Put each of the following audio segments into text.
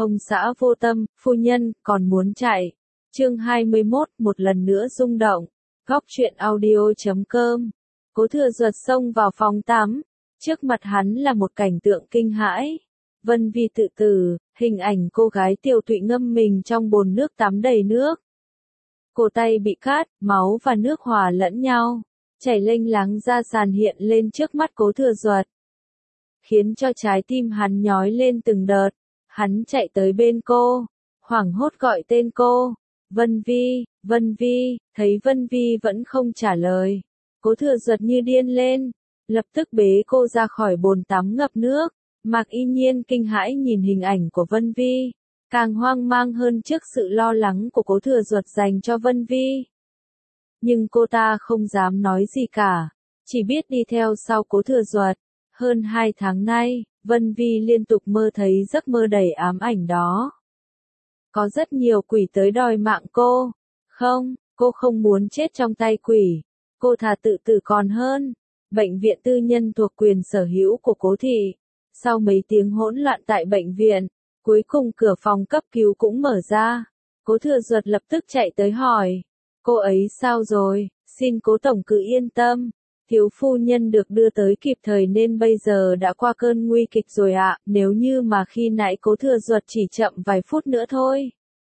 Ông xã vô tâm, phu nhân, còn muốn chạy. Chương 21, một lần nữa rung động. Góc truyện audio.com. Cố Thừa Duật xông vào phòng tắm. Trước mặt hắn là một cảnh tượng kinh hãi. Vân Vi tự tử, hình ảnh cô gái Tiêu Tụy ngâm mình trong bồn nước tắm đầy nước. Cổ tay bị cát, máu và nước hòa lẫn nhau, chảy lênh láng ra sàn hiện lên trước mắt Cố Thừa Duật, khiến cho trái tim hắn nhói lên từng đợt. Hắn chạy tới bên cô, hoảng hốt gọi tên cô, Vân Vi, Vân Vi, thấy Vân Vi vẫn không trả lời. Cố Thừa Duật như điên lên, lập tức bế cô ra khỏi bồn tắm ngập nước. Mạc Y Nhiên kinh hãi nhìn hình ảnh của Vân Vi, càng hoang mang hơn trước sự lo lắng của Cố Thừa Duật dành cho Vân Vi. Nhưng cô ta không dám nói gì cả, chỉ biết đi theo sau Cố Thừa Duật. Hơn 2 tháng nay, Vân Vi liên tục mơ thấy giấc mơ đầy ám ảnh đó. Có rất nhiều quỷ tới đòi mạng cô. Không, cô không muốn chết trong tay quỷ. Cô thà tự tử còn hơn. Bệnh viện tư nhân thuộc quyền sở hữu của Cố thị. Sau mấy tiếng hỗn loạn tại bệnh viện, cuối cùng cửa phòng cấp cứu cũng mở ra. Cố Thừa Duật lập tức chạy tới hỏi, cô ấy sao rồi? Xin Cố tổng cứ yên tâm. Thiếu phu nhân được đưa tới kịp thời nên bây giờ đã qua cơn nguy kịch rồi ạ. Nếu như mà khi nãy Cố Thừa Duật chỉ chậm vài phút nữa thôi,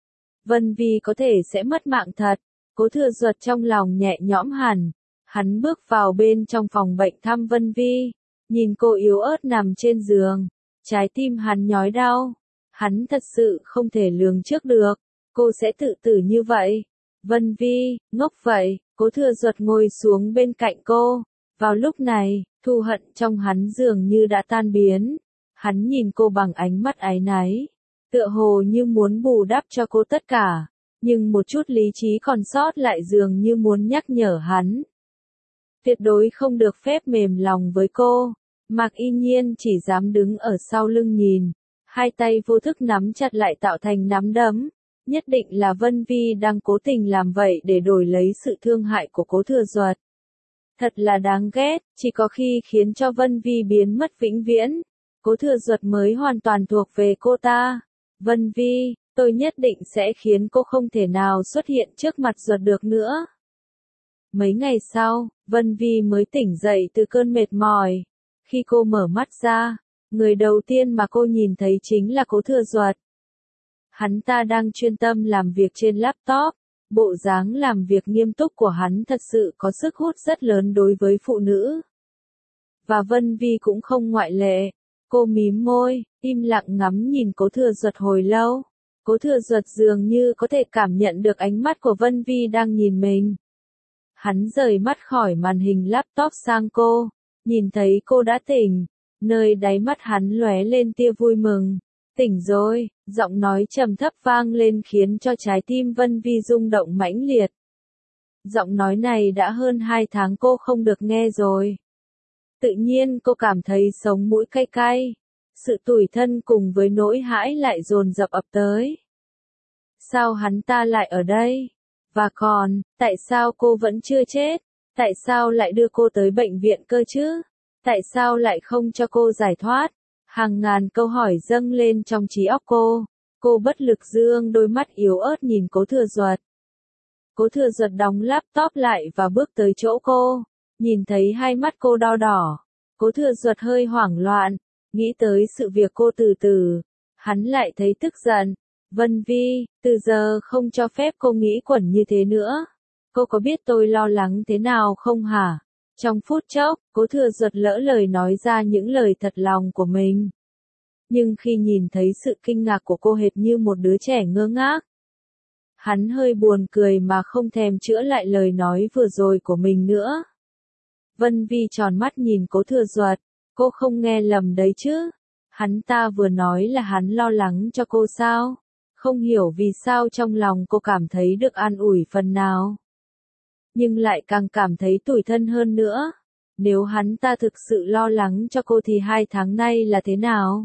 Vân Vi có thể sẽ mất mạng thật. Cố Thừa Duật trong lòng nhẹ nhõm hẳn. Hắn bước vào bên trong phòng bệnh thăm Vân Vi, nhìn cô yếu ớt nằm trên giường, trái tim hắn nhói đau. Hắn thật sự không thể lường trước được, cô sẽ tự tử như vậy. Vân Vi, ngốc vậy. Cố Thừa Duật ngồi xuống bên cạnh cô. Vào lúc này, thù hận trong hắn dường như đã tan biến. Hắn nhìn cô bằng ánh mắt áy náy, tựa hồ như muốn bù đắp cho cô tất cả, nhưng một chút lý trí còn sót lại dường như muốn nhắc nhở hắn. Tuyệt đối không được phép mềm lòng với cô. Mạc Y Nhiên chỉ dám đứng ở sau lưng nhìn, hai tay vô thức nắm chặt lại tạo thành nắm đấm. Nhất định là Vân Vi đang cố tình làm vậy để đổi lấy sự thương hại của Cố Thừa Duật. Thật là đáng ghét, chỉ có khi khiến cho Vân Vi biến mất vĩnh viễn, Cố Thừa Duật mới hoàn toàn thuộc về cô ta. Vân Vi, tôi nhất định sẽ khiến cô không thể nào xuất hiện trước mặt Duật được nữa. Mấy ngày sau, Vân Vi mới tỉnh dậy từ cơn mệt mỏi. Khi cô mở mắt ra, người đầu tiên mà cô nhìn thấy chính là Cố Thừa Duật. Hắn ta đang chuyên tâm làm việc trên laptop. Bộ dáng làm việc nghiêm túc của hắn thật sự có sức hút rất lớn đối với phụ nữ. Và Vân Vi cũng không ngoại lệ. Cô mím môi, im lặng ngắm nhìn Cố Thừa Duật hồi lâu. Cố Thừa Duật dường như có thể cảm nhận được ánh mắt của Vân Vi đang nhìn mình. Hắn rời mắt khỏi màn hình laptop sang cô, nhìn thấy cô đã tỉnh, nơi đáy mắt hắn lóe lên tia vui mừng. Tỉnh rồi, giọng nói trầm thấp vang lên khiến cho trái tim Vân Vi rung động mãnh liệt. Giọng nói này đã hơn 2 tháng cô không được nghe rồi. Tự nhiên cô cảm thấy sống mũi cay cay. Sự tủi thân cùng với nỗi hãi lại dồn dập ập tới. Sao hắn ta lại ở đây? Và còn, tại sao cô vẫn chưa chết? Tại sao lại đưa cô tới bệnh viện cơ chứ? Tại sao lại không cho cô giải thoát? Hàng ngàn câu hỏi dâng lên trong trí óc cô. Cô bất lực dương đôi mắt yếu ớt nhìn Cố Thừa Duật. Cố Thừa Duật đóng laptop lại và bước tới chỗ cô. Nhìn thấy hai mắt cô đau đỏ, Cố Thừa Duật hơi hoảng loạn. Nghĩ tới sự việc cô từ từ, hắn lại thấy tức giận. Vân Vi, từ giờ không cho phép cô nghĩ quẩn như thế nữa. Cô có biết tôi lo lắng thế nào không hả? Trong phút chốc, Cố Thừa Duật lỡ lời nói ra những lời thật lòng của mình. Nhưng khi nhìn thấy sự kinh ngạc của cô hệt như một đứa trẻ ngơ ngác, hắn hơi buồn cười mà không thèm chữa lại lời nói vừa rồi của mình nữa. Vân Vi tròn mắt nhìn Cố Thừa Duật, cô không nghe lầm đấy chứ? Hắn ta vừa nói là hắn lo lắng cho cô sao? Không hiểu vì sao trong lòng cô cảm thấy được an ủi phần nào, nhưng lại càng cảm thấy tủi thân hơn nữa. Nếu hắn ta thực sự lo lắng cho cô thì 2 tháng nay là thế nào?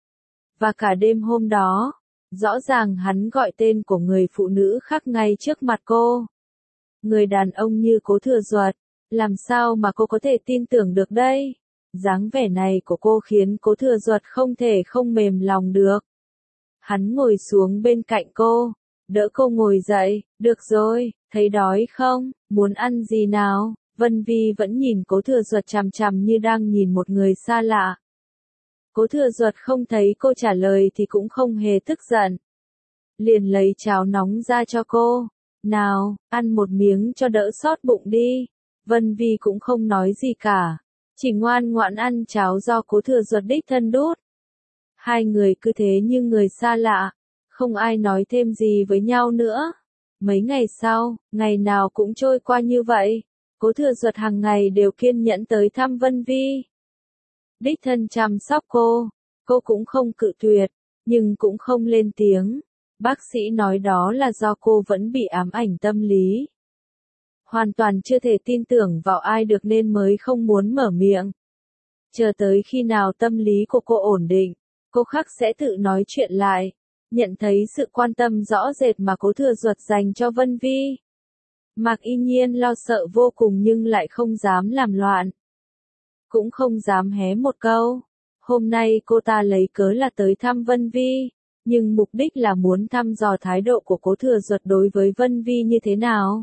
Và cả đêm hôm đó, rõ ràng hắn gọi tên của người phụ nữ khác ngay trước mặt cô. Người đàn ông như Cố Thừa Duật, làm sao mà cô có thể tin tưởng được đây? Dáng vẻ này của cô khiến Cố Thừa Duật không thể không mềm lòng được. Hắn ngồi xuống bên cạnh cô, đỡ cô ngồi dậy, được rồi, thấy đói không, muốn ăn gì nào? Vân Vi vẫn nhìn Cố Thừa Duật chằm chằm như đang nhìn một người xa lạ. Cố Thừa Duật không thấy cô trả lời thì cũng không hề tức giận. Liền lấy cháo nóng ra cho cô. Nào, ăn một miếng cho đỡ sót bụng đi. Vân Vi cũng không nói gì cả. Chỉ ngoan ngoãn ăn cháo do Cố Thừa Duật đích thân đút. Hai người cứ thế như người xa lạ. Không ai nói thêm gì với nhau nữa. Mấy ngày sau, ngày nào cũng trôi qua như vậy. Cố Thừa Duật hàng ngày đều kiên nhẫn tới thăm Vân Vi. Đích thân chăm sóc cô cũng không cự tuyệt, nhưng cũng không lên tiếng. Bác sĩ nói đó là do cô vẫn bị ám ảnh tâm lý. Hoàn toàn chưa thể tin tưởng vào ai được nên mới không muốn mở miệng. Chờ tới khi nào tâm lý của cô ổn định, cô khắc sẽ tự nói chuyện lại. Nhận thấy sự quan tâm rõ rệt mà Cố Thừa Duật dành cho Vân Vi. Mạc Y Nhiên lo sợ vô cùng nhưng lại không dám làm loạn. Cũng không dám hé một câu. Hôm nay cô ta lấy cớ là tới thăm Vân Vi, nhưng mục đích là muốn thăm dò thái độ của Cố Thừa Duật đối với Vân Vi như thế nào.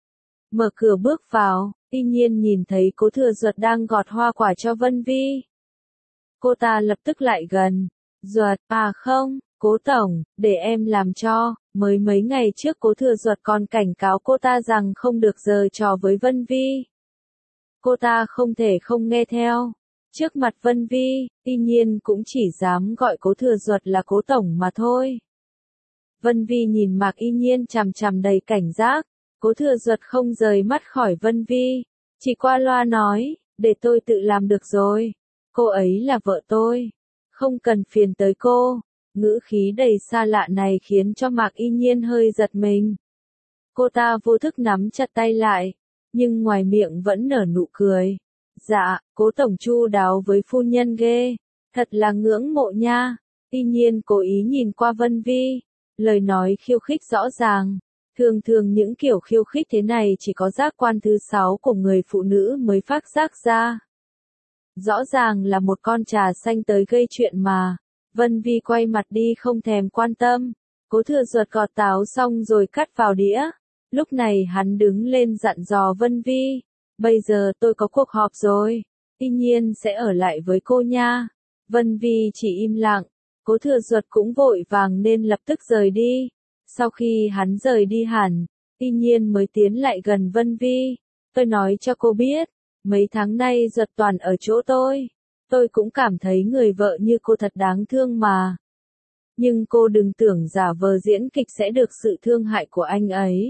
Mở cửa bước vào, Y Nhiên nhìn thấy Cố Thừa Duật đang gọt hoa quả cho Vân Vi. Cô ta lập tức lại gần. Duật, à không, Cố Tổng, để em làm cho. Mới mấy ngày trước Cố Thừa Duật còn cảnh cáo cô ta rằng không được giở trò với Vân Vi. Cô ta không thể không nghe theo. Trước mặt Vân Vi, Y Nhiên cũng chỉ dám gọi Cố Thừa Duật là Cố Tổng mà thôi. Vân Vi nhìn Mạc Y Nhiên chằm chằm đầy cảnh giác. Cố Thừa Duật không rời mắt khỏi Vân Vi, chỉ qua loa nói, để tôi tự làm được rồi. Cô ấy là vợ tôi, không cần phiền tới cô. Ngữ khí đầy xa lạ này khiến cho Mạc Y Nhiên hơi giật mình. Cô ta vô thức nắm chặt tay lại, nhưng ngoài miệng vẫn nở nụ cười. Dạ, Cố Tổng chu đáo với phu nhân ghê, thật là ngưỡng mộ nha. Y Nhiên cố ý nhìn qua Vân Vi, lời nói khiêu khích rõ ràng. Thường thường những kiểu khiêu khích thế này chỉ có giác quan thứ 6 của người phụ nữ mới phát giác ra. Rõ ràng là một con trà xanh tới gây chuyện mà. Vân Vi quay mặt đi không thèm quan tâm. Cố Thừa Duật gọt táo xong rồi cắt vào đĩa. Lúc này hắn đứng lên dặn dò Vân Vi. Bây giờ tôi có cuộc họp rồi. Y Nhiên sẽ ở lại với cô nha. Vân Vi chỉ im lặng. Cố Thừa Duật cũng vội vàng nên lập tức rời đi. Sau khi hắn rời đi hẳn, Y Nhiên mới tiến lại gần Vân Vi. Tôi nói cho cô biết, mấy tháng nay Duật toàn ở chỗ tôi. Tôi cũng cảm thấy người vợ như cô thật đáng thương mà. Nhưng cô đừng tưởng giả vờ diễn kịch sẽ được sự thương hại của anh ấy.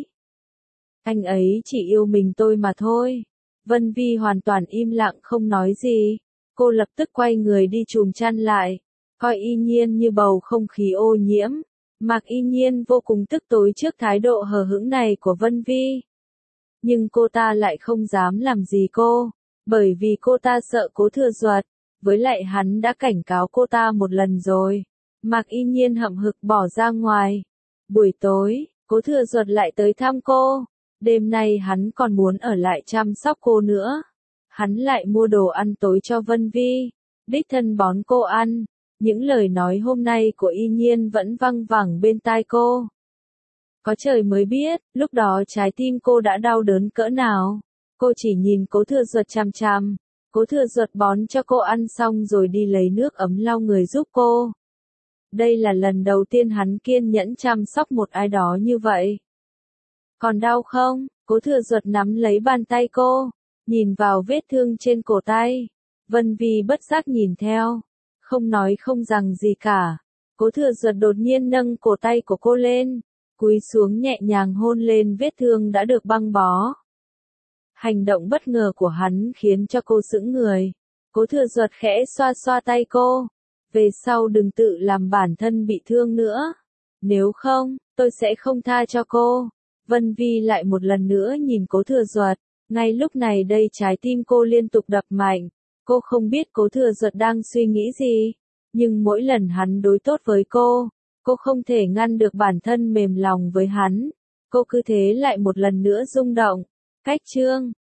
Anh ấy chỉ yêu mình tôi mà thôi. Vân Vi hoàn toàn im lặng không nói gì. Cô lập tức quay người đi chùm chăn lại, coi Y Nhiên như bầu không khí ô nhiễm. Mạc Y Nhiên vô cùng tức tối trước thái độ hờ hững này của Vân Vi. Nhưng cô ta lại không dám làm gì cô, bởi vì cô ta sợ Cố Thừa Duật, với lại hắn đã cảnh cáo cô ta một lần rồi. Mạc Y Nhiên hậm hực bỏ ra ngoài. Buổi tối, Cố Thừa Duật lại tới thăm cô. Đêm nay hắn còn muốn ở lại chăm sóc cô nữa. Hắn lại mua đồ ăn tối cho Vân Vi, đích thân bón cô ăn. Những lời nói hôm nay của Y Nhiên vẫn văng vẳng bên tai cô. Có trời mới biết, lúc đó trái tim cô đã đau đớn cỡ nào. Cô chỉ nhìn Cố Thừa Duật chằm chằm. Cố Thừa Duật bón cho cô ăn xong rồi đi lấy nước ấm lau người giúp cô. Đây là lần đầu tiên hắn kiên nhẫn chăm sóc một ai đó như vậy. Còn đau không? Cố Thừa Duật nắm lấy bàn tay cô, nhìn vào vết thương trên cổ tay. Vân Vi bất giác nhìn theo, không nói không rằng gì cả. Cố Thừa Duật đột nhiên nâng cổ tay của cô lên, cúi xuống nhẹ nhàng hôn lên vết thương đã được băng bó. Hành động bất ngờ của hắn khiến cho cô sững người. Cố Thừa Duật khẽ xoa xoa tay cô. Về sau đừng tự làm bản thân bị thương nữa. Nếu không, tôi sẽ không tha cho cô. Vân Vi lại một lần nữa nhìn Cố Thừa Duật. Ngay lúc này đây trái tim cô liên tục đập mạnh. Cô không biết Cố Thừa Duật đang suy nghĩ gì. Nhưng mỗi lần hắn đối tốt với cô không thể ngăn được bản thân mềm lòng với hắn. Cô cứ thế lại một lần nữa rung động. Cách chương